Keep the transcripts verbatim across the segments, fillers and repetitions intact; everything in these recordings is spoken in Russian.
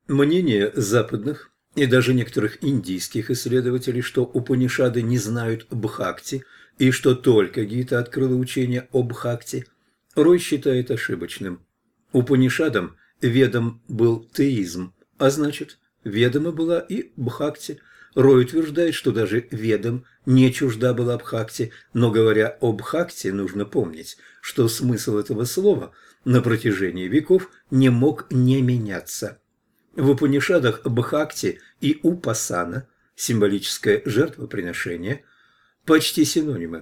Мнение западных и даже некоторых индийских исследователей, что Упанишады не знают Бхакти и что только Гита открыла учение о Бхакти, Рой считает ошибочным. Упанишадам ведом был теизм, а значит, ведома была и Бхакти. Рой утверждает, что даже ведам не чужда была Бхакти, но говоря о Бхакти, нужно помнить, что смысл этого слова на протяжении веков не мог не меняться. В Упанишадах Бхакти и Упасана, символическое жертвоприношение, почти синонимы.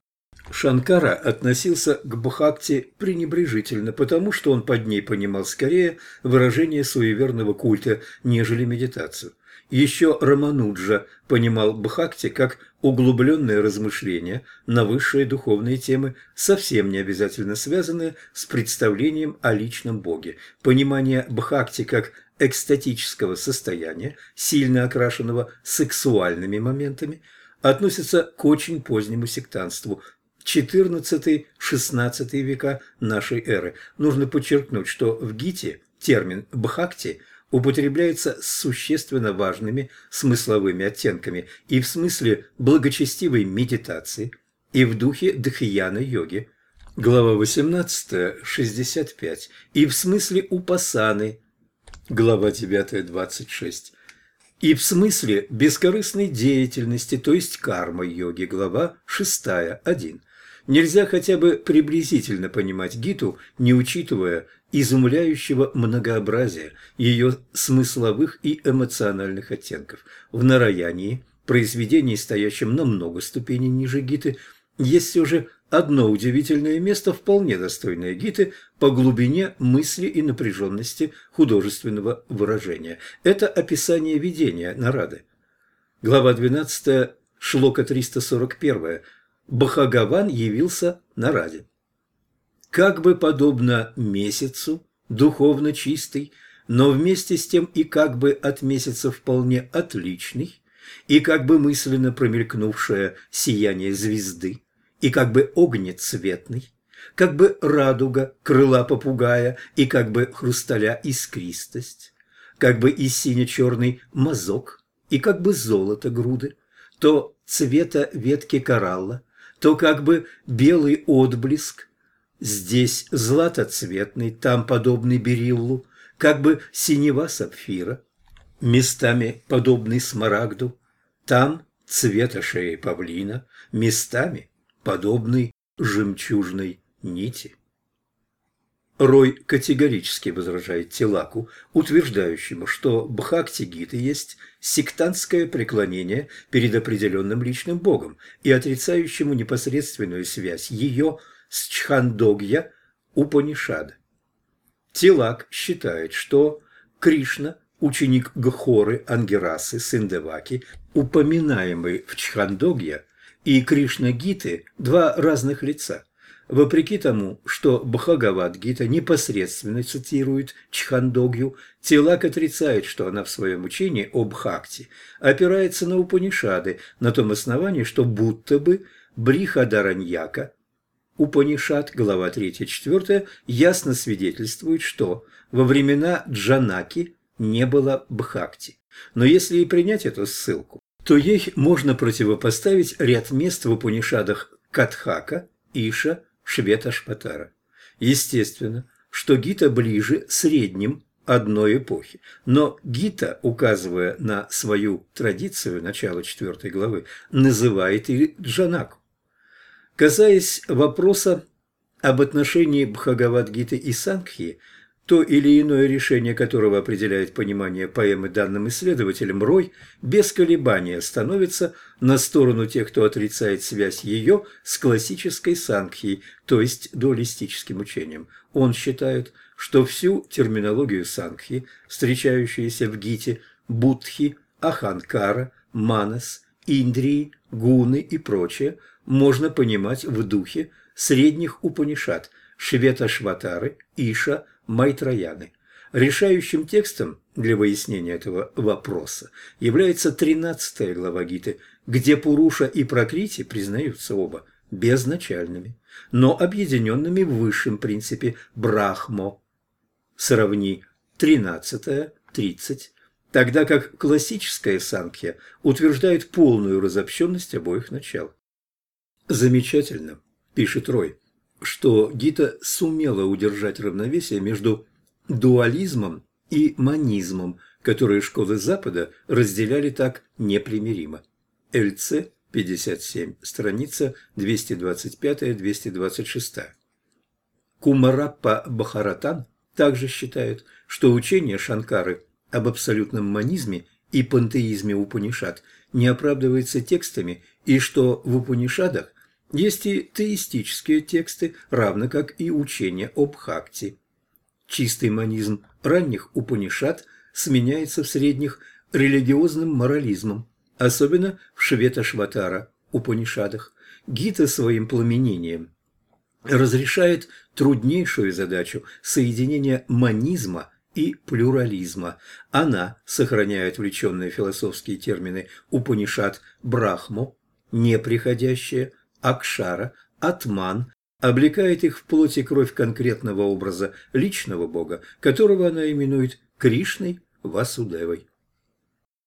Шанкара относился к Бхакти пренебрежительно, потому что он под ней понимал скорее выражение суеверного культа, нежели медитацию. Еще Рамануджа понимал Бхакти как углубленное размышление на высшие духовные темы, совсем не обязательно связанные с представлением о личном Боге. Понимание Бхакти как экстатического состояния, сильно окрашенного сексуальными моментами, относится к очень позднему сектантству – четырнадцатый-шестнадцатый века нашей эры. Нужно подчеркнуть, что в Гите термин «бхакти» употребляется с существенно важными смысловыми оттенками и в смысле благочестивой медитации, и в духе дхьяна-йоги, глава восемнадцатая, шестьдесят пять, и в смысле упасаны, глава девятая, двадцать шесть, и в смысле бескорыстной деятельности, то есть карма-йоги, глава шестая, один. Нельзя хотя бы приблизительно понимать Гиту, не учитывая изумляющего многообразия ее смысловых и эмоциональных оттенков. В Нараянии, произведении, стоящем на много ступеней ниже Гиты, есть все же одно удивительное место, вполне достойное Гиты по глубине мысли и напряженности художественного выражения. Это описание видения Нарады. Глава двенадцатая, шлока триста сорок один. Бхагаван явился Нараде. Как бы подобно месяцу, духовно чистый, но вместе с тем и как бы от месяца вполне отличный, и как бы мысленно промелькнувшее сияние звезды, и как бы огнецветный, как бы радуга крыла попугая, и как бы хрусталя искристость, как бы и сине-черный мазок, и как бы золото груды, то цвета ветки коралла, то как бы белый отблеск, здесь златоцветный, там подобный бериллу, как бы синева сапфира, местами подобный смарагду, там цвета шеи павлина, местами подобный жемчужной нити. Рой категорически возражает Тилаку, утверждающему, что Бхакти-гита есть сектантское преклонение перед определенным личным богом и отрицающему непосредственную связь ее с Чхандогья Упанишада. Тилак считает, что Кришна, ученик Гхоры Ангирасы, сын Деваки, упоминаемый в Чхандогья, и Кришна-гиты – два разных лица. Вопреки тому, что Бхагавад-гита непосредственно цитирует Чхандогью, Тилак отрицает, что она в своем учении о Бхакти опирается на Упанишады на том основании, что будто бы Брихадараньяка, Упанишад, глава третья-четвёртая, ясно свидетельствует, что во времена Джанаки не было Бхакти. Но если и принять эту ссылку, то ей можно противопоставить ряд мест в Упанишадах Катхака, Иша, Шветашпатара. Естественно, что Гита ближе средним одной эпохи, но Гита, указывая на свою традицию начала четвёртой главы, называет и Джанаку. Касаясь вопроса об отношении Бхагавад-гиты и Сангхи, то или иное решение которого определяет понимание поэмы данным исследователем, Рой без колебания становится на сторону тех, кто отрицает связь ее с классической Сангхией, то есть дуалистическим учением. Он считает, что всю терминологию Сангхи, встречающуюся в Гите, Будхи, Аханкара, Манас, Индрии, Гуны и прочее, можно понимать в духе средних Упанишад Шветашватары, Иша, Майтраяны. Решающим текстом для выяснения этого вопроса является тринадцатая глава Гиты, где Пуруша и Пракрити признаются оба безначальными, но объединенными в высшем принципе Брахмо. Сравни тринадцатая тридцать, тогда как классическая Санкхья утверждает полную разобщенность обоих начал. Замечательно, пишет Рой, что Гита сумела удержать равновесие между дуализмом и монизмом, которые школы Запада разделяли так непримиримо. ЛЦ пятьдесят семь, страница двести двадцать пять - двести двадцать шесть. Кумараппа Бхаратан также считает, что учение Шанкары об абсолютном монизме и пантеизме Упанишад не оправдывается текстами, и что в Упанишадах есть и теистические тексты, равно как и учение об Бхакти. Чистый монизм ранних Упанишад сменяется в средних религиозным морализмом, особенно в Швета-Шватара Упанишадах. Гита своим пламенением разрешает труднейшую задачу соединения монизма и плюрализма. Она сохраняет отвлеченные философские термины Упанишад Брахму, неприходящее, Акшара, Атман, облекает их в плоть и кровь конкретного образа личного бога, которого она именует Кришной Васудевой.